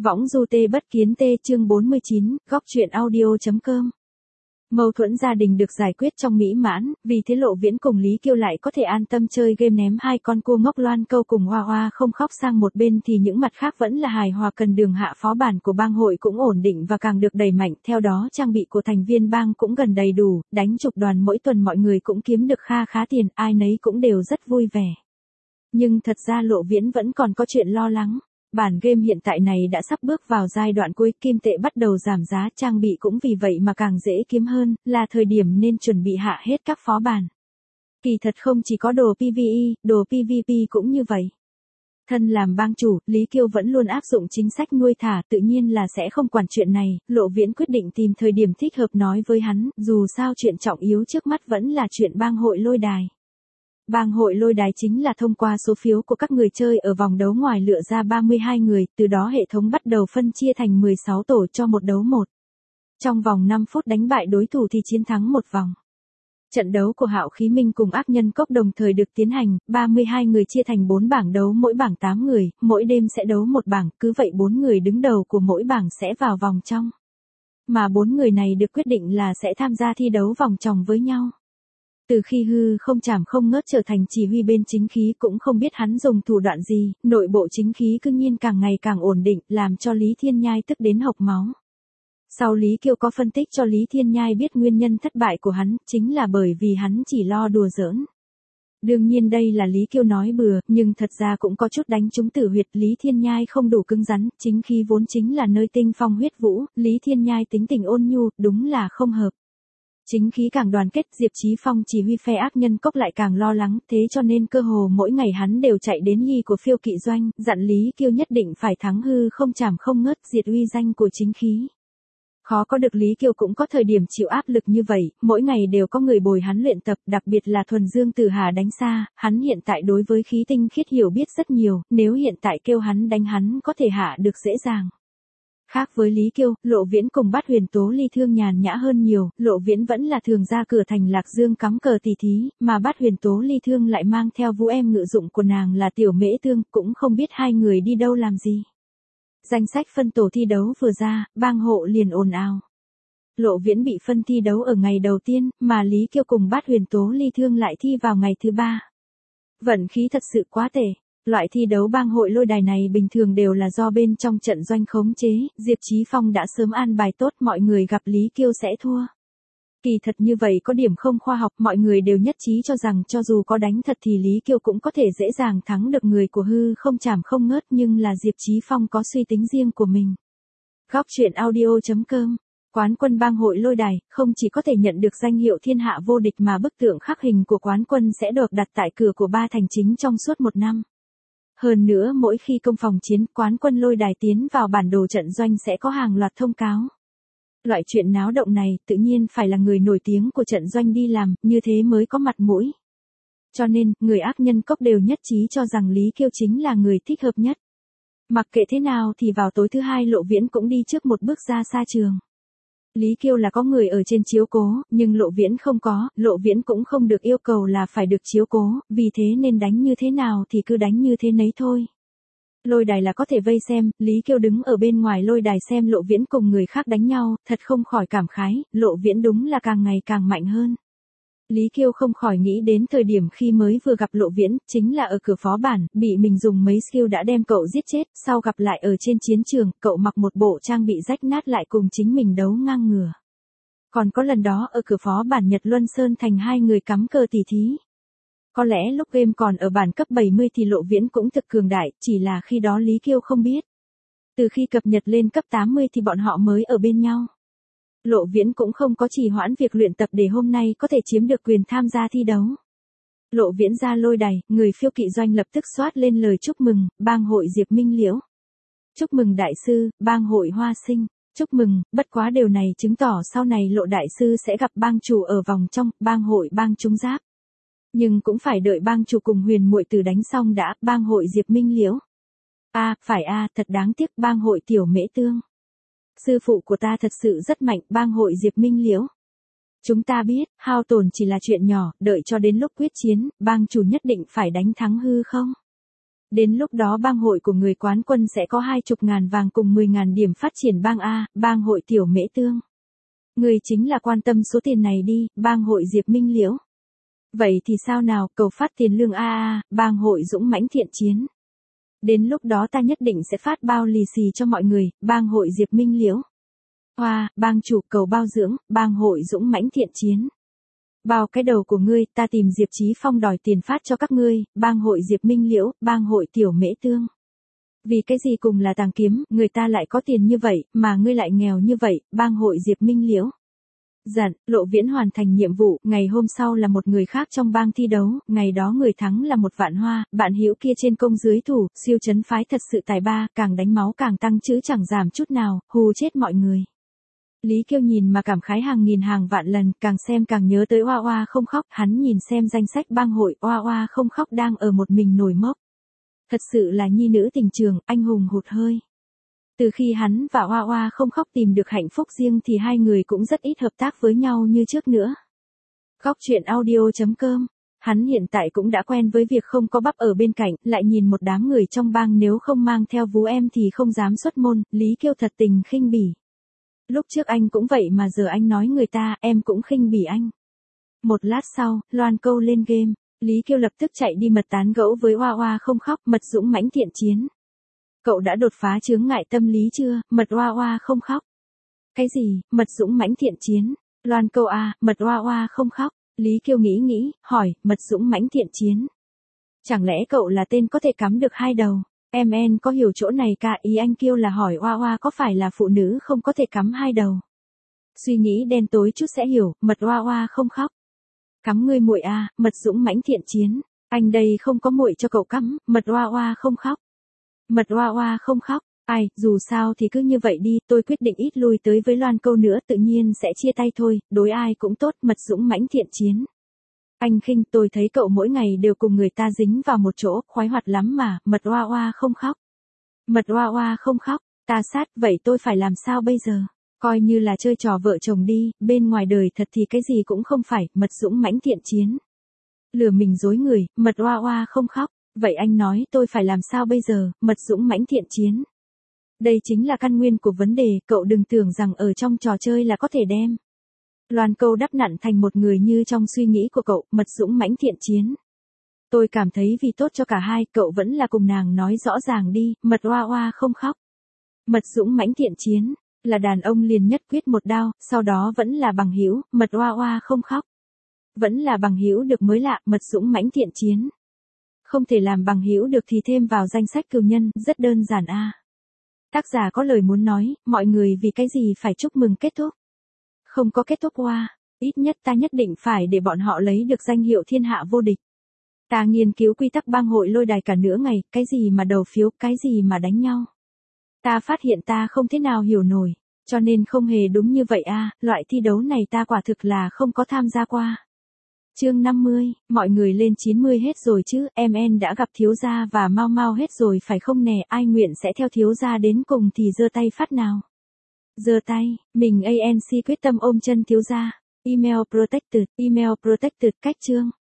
Võng du tê bất kiến tê chương 49, góc truyện audio.com. Mâu thuẫn gia đình được giải quyết trong mỹ mãn, vì thế Lộ Viễn cùng Lý Kiêu lại có thể an tâm chơi game ném hai con cua ngốc Loan Câu cùng Hoa Hoa không khóc sang một bên thì những mặt khác vẫn là hài hòa. Cần Đường hạ phó bản của bang hội cũng ổn định và càng được đẩy mạnh, theo đó trang bị của thành viên bang cũng gần đầy đủ, đánh chục đoàn mỗi tuần mọi người cũng kiếm được kha khá tiền, ai nấy cũng đều rất vui vẻ. Nhưng thật ra Lộ Viễn vẫn còn có chuyện lo lắng. Bản game hiện tại này đã sắp bước vào giai đoạn cuối, kim tệ bắt đầu giảm giá, trang bị cũng vì vậy mà càng dễ kiếm hơn, là thời điểm nên chuẩn bị hạ hết các phó bản. Kỳ thật không chỉ có đồ PvE, đồ PvP cũng như vậy. Thân làm bang chủ, Lý Kiêu vẫn luôn áp dụng chính sách nuôi thả, tự nhiên là sẽ không quản chuyện này. Lộ Viễn quyết định tìm thời điểm thích hợp nói với hắn, dù sao chuyện trọng yếu trước mắt vẫn là chuyện bang hội lôi đài. Bang hội lôi đài chính là thông qua số phiếu của các người chơi ở vòng đấu ngoài lựa ra 32 người, từ đó hệ thống bắt đầu phân chia thành 16 tổ cho một đấu một. Trong vòng 5 phút đánh bại đối thủ thì chiến thắng một vòng. Trận đấu của Hạo Khí Minh cùng Ác Nhân Cốc đồng thời được tiến hành, 32 người chia thành 4 bảng đấu, mỗi bảng 8 người, mỗi đêm sẽ đấu một bảng, cứ vậy 4 người đứng đầu của mỗi bảng sẽ vào vòng trong. Mà 4 người này được quyết định là sẽ tham gia thi đấu vòng tròn với nhau. Từ khi Hư Không Trảm Không Ngớt trở thành chỉ huy bên chính khí cũng không biết hắn dùng thủ đoạn gì, nội bộ chính khí cư nhiên càng ngày càng ổn định, làm cho Lý Thiên Nhai tức đến hộc máu. Sau Lý Kiêu có phân tích cho Lý Thiên Nhai biết nguyên nhân thất bại của hắn, chính là bởi vì hắn chỉ lo đùa giỡn. Đương nhiên đây là Lý Kiêu nói bừa, nhưng thật ra cũng có chút đánh trúng tử huyệt. Lý Thiên Nhai không đủ cứng rắn, chính khí vốn chính là nơi tinh phong huyết vũ, Lý Thiên Nhai tính tình ôn nhu, đúng là không hợp. Chính khí càng đoàn kết, Diệp Chí Phong chỉ huy phe Ác Nhân Cốc lại càng lo lắng, thế cho nên cơ hồ mỗi ngày hắn đều chạy đến nhi của Phiêu Kỵ Doanh, dặn Lý Kiêu nhất định phải thắng Hư Không Trảm Không Ngớt, diệt uy danh của chính khí. Khó có được Lý Kiêu cũng có thời điểm chịu áp lực như vậy, mỗi ngày đều có người bồi hắn luyện tập, đặc biệt là Thuần Dương Tử Hà đánh xa, hắn hiện tại đối với khí tinh khiết hiểu biết rất nhiều, nếu hiện tại kêu hắn đánh hắn có thể hạ được dễ dàng. Khác với Lý Kiêu, Lộ Viễn cùng Bát Huyền Tố Ly Thương nhàn nhã hơn nhiều, Lộ Viễn vẫn là thường ra cửa thành Lạc Dương cắm cờ tỉ thí, mà Bát Huyền Tố Ly Thương lại mang theo vũ em ngự dụng của nàng là Tiểu Mễ Tương, cũng không biết hai người đi đâu làm gì. Danh sách phân tổ thi đấu vừa ra, bang hộ liền ồn ào. Lộ Viễn bị phân thi đấu ở ngày đầu tiên, mà Lý Kiêu cùng Bát Huyền Tố Ly Thương lại thi vào ngày thứ 3. Vận khí thật sự quá tệ. Loại thi đấu bang hội lôi đài này bình thường đều là do bên trong trận doanh khống chế, Diệp Chí Phong đã sớm an bài tốt, mọi người gặp Lý Kiêu sẽ thua. Kỳ thật như vậy có điểm không khoa học, mọi người đều nhất trí cho rằng cho dù có đánh thật thì Lý Kiêu cũng có thể dễ dàng thắng được người của Hư Không Trảm Không Ngớt, nhưng là Diệp Chí Phong có suy tính riêng của mình. Góc truyện audio.com. Quán quân bang hội lôi đài, không chỉ có thể nhận được danh hiệu thiên hạ vô địch mà bức tượng khắc hình của quán quân sẽ được đặt tại cửa của ba thành chính trong suốt 1 năm. Hơn nữa mỗi khi công phòng chiến, quán quân lôi đài tiến vào bản đồ trận doanh sẽ có hàng loạt thông cáo. Loại chuyện náo động này tự nhiên phải là người nổi tiếng của trận doanh đi làm, như thế mới có mặt mũi. Cho nên, người Ác Nhân Cốc đều nhất trí cho rằng Lý Kiêu chính là người thích hợp nhất. Mặc kệ thế nào thì vào tối thứ 2 Lộ Viễn cũng đi trước một bước ra xa trường. Lý Kiêu là có người ở trên chiếu cố, nhưng Lộ Viễn không có, Lộ Viễn cũng không được yêu cầu là phải được chiếu cố, vì thế nên đánh như thế nào thì cứ đánh như thế nấy thôi. Lôi đài là có thể vây xem, Lý Kiêu đứng ở bên ngoài lôi đài xem Lộ Viễn cùng người khác đánh nhau, thật không khỏi cảm khái, Lộ Viễn đúng là càng ngày càng mạnh hơn. Lý Kiêu không khỏi nghĩ đến thời điểm khi mới vừa gặp Lộ Viễn, chính là ở cửa phó bản, bị mình dùng mấy skill đã đem cậu giết chết, sau gặp lại ở trên chiến trường, cậu mặc một bộ trang bị rách nát lại cùng chính mình đấu ngang ngửa. Còn có lần đó ở cửa phó bản Nhật Luân Sơn thành hai người cắm cờ tỉ thí. Có lẽ lúc game còn ở bản cấp 70 thì Lộ Viễn cũng thực cường đại, chỉ là khi đó Lý Kiêu không biết. Từ khi cập nhật lên cấp 80 thì bọn họ mới ở bên nhau. Lộ Viễn cũng không có trì hoãn việc luyện tập để hôm nay có thể chiếm được quyền tham gia thi đấu. Lộ Viễn ra lôi đài, người Phiêu Kỵ Doanh lập tức xoát lên lời chúc mừng, bang hội Diệp Minh Liễu. Chúc mừng đại sư, bang hội Hoa Sinh. Chúc mừng, bất quá điều này chứng tỏ sau này Lộ đại sư sẽ gặp bang chủ ở vòng trong, bang hội bang Trung Giáp. Nhưng cũng phải đợi bang chủ cùng Huyền muội tử đánh xong đã, bang hội Diệp Minh Liễu. Phải thật đáng tiếc, bang hội Tiểu Mễ Tương. Sư phụ của ta thật sự rất mạnh, bang hội Diệp Minh Liễu. Chúng ta biết, hao tổn chỉ là chuyện nhỏ, đợi cho đến lúc quyết chiến, bang chủ nhất định phải đánh thắng Hư Không. Đến lúc đó bang hội của người quán quân sẽ có 20.000 vàng cùng 10.000 điểm phát triển bang A, bang hội Tiểu Mễ Tương. Người chính là quan tâm số tiền này đi, bang hội Diệp Minh Liễu. Vậy thì sao nào, cầu phát tiền lương A, bang hội Dũng Mãnh Thiện Chiến. Đến lúc đó ta nhất định sẽ phát bao lì xì cho mọi người, bang hội Diệp Minh Liễu. Hoa, bang chủ cầu bao dưỡng, bang hội Dũng Mãnh Thiện Chiến. Bao cái đầu của ngươi, ta tìm Diệp Chí Phong đòi tiền phát cho các ngươi, bang hội Diệp Minh Liễu, bang hội Tiểu Mễ Tương. Vì cái gì cùng là tàng kiếm, người ta lại có tiền như vậy, mà ngươi lại nghèo như vậy, bang hội Diệp Minh Liễu. Dặn, Lộ Viễn hoàn thành nhiệm vụ, ngày hôm sau là một người khác trong bang thi đấu, ngày đó người thắng là một Vạn Hoa, bạn hữu kia trên công dưới thủ, siêu chấn phái thật sự tài ba, càng đánh máu càng tăng chứ chẳng giảm chút nào, hù chết mọi người. Lý Kiêu nhìn mà cảm khái hàng nghìn hàng vạn lần, càng xem càng nhớ tới Oa Oa không khóc, hắn nhìn xem danh sách bang hội, Oa Oa không khóc đang ở một mình nổi mốc. Thật sự là nhi nữ tình trường, anh hùng hụt hơi. Từ khi hắn và Oa Oa không khóc tìm được hạnh phúc riêng thì hai người cũng rất ít hợp tác với nhau như trước nữa. Góc truyện audio.com. Hắn hiện tại cũng đã quen với việc không có bắp ở bên cạnh, lại nhìn một đám người trong bang nếu không mang theo vú em thì không dám xuất môn, Lý Kiêu thật tình khinh bỉ. Lúc trước anh cũng vậy mà giờ anh nói người ta, em cũng khinh bỉ anh. Một lát sau, loan câu lên game, Lý Kiêu lập tức chạy đi mật tán gẫu với Oa Oa không khóc, mật Dũng Mãnh Thiện Chiến. Cậu đã đột phá chướng ngại tâm lý chưa, mật Oa Oa không khóc. Cái gì, mật Dũng Mãnh Thiện Chiến? Loan câu A, mật Oa Oa không khóc. Lý Kiêu nghĩ, hỏi, mật Dũng Mãnh Thiện Chiến. Chẳng lẽ cậu là tên có thể cắm được hai đầu? Em có hiểu chỗ này cả, ý anh Kiêu là hỏi Oa Oa có phải là phụ nữ không có thể cắm hai đầu. Suy nghĩ đen tối chút sẽ hiểu, mật Oa Oa không khóc. Cắm ngươi muội a, mật Dũng Mãnh Thiện Chiến. Anh đây không có muội cho cậu cắm, mật Oa Oa không khóc. Mật Oa Oa không khóc. Ai, dù sao thì cứ như vậy đi, tôi quyết định ít lui tới với Loan câu nữa, tự nhiên sẽ chia tay thôi, đối ai cũng tốt, mật Dũng Mãnh Thiện Chiến. Anh khinh, tôi thấy cậu mỗi ngày đều cùng người ta dính vào một chỗ, khoái hoạt lắm mà, mật Oa Oa không khóc. Mật Oa Oa không khóc, ta sát, vậy tôi phải làm sao bây giờ? Coi như là chơi trò vợ chồng đi, bên ngoài đời thật thì cái gì cũng không phải, mật Dũng Mãnh Thiện Chiến. Lừa mình dối người, mật Oa Oa không khóc, vậy anh nói tôi phải làm sao bây giờ, mật Dũng Mãnh Thiện Chiến. Đây chính là căn nguyên của vấn đề, cậu đừng tưởng rằng ở trong trò chơi là có thể đem Loan câu đắp nặn thành một người như trong suy nghĩ của cậu, mật Dũng Mãnh Thiện Chiến. Tôi cảm thấy vì tốt cho cả hai, cậu vẫn là cùng nàng nói rõ ràng đi, mật Oa Oa không khóc. Mật Dũng Mãnh Thiện Chiến, là đàn ông liền nhất quyết một đao, sau đó vẫn là bằng hữu, mật Oa Oa không khóc. Vẫn là bằng hữu được mới lạ, mật Dũng Mãnh Thiện Chiến. Không thể làm bằng hữu được thì thêm vào danh sách cừu nhân, rất đơn giản a. Tác giả có lời muốn nói, mọi người vì cái gì phải chúc mừng kết thúc? Không có kết thúc Oa, ít nhất ta nhất định phải để bọn họ lấy được danh hiệu thiên hạ vô địch. Ta nghiên cứu quy tắc bang hội lôi đài cả nửa ngày, cái gì mà đầu phiếu, cái gì mà đánh nhau. Ta phát hiện ta không thế nào hiểu nổi, cho nên không hề đúng như vậy a, loại thi đấu này ta quả thực là không có tham gia qua. Chương 50, mọi người lên 90 hết rồi chứ, em đã gặp thiếu gia và mau mau hết rồi phải không nè, ai nguyện sẽ theo thiếu gia đến cùng thì giơ tay phát nào. Giơ tay, mình ANC quyết tâm ôm chân thiếu gia. Email protected, cách chương.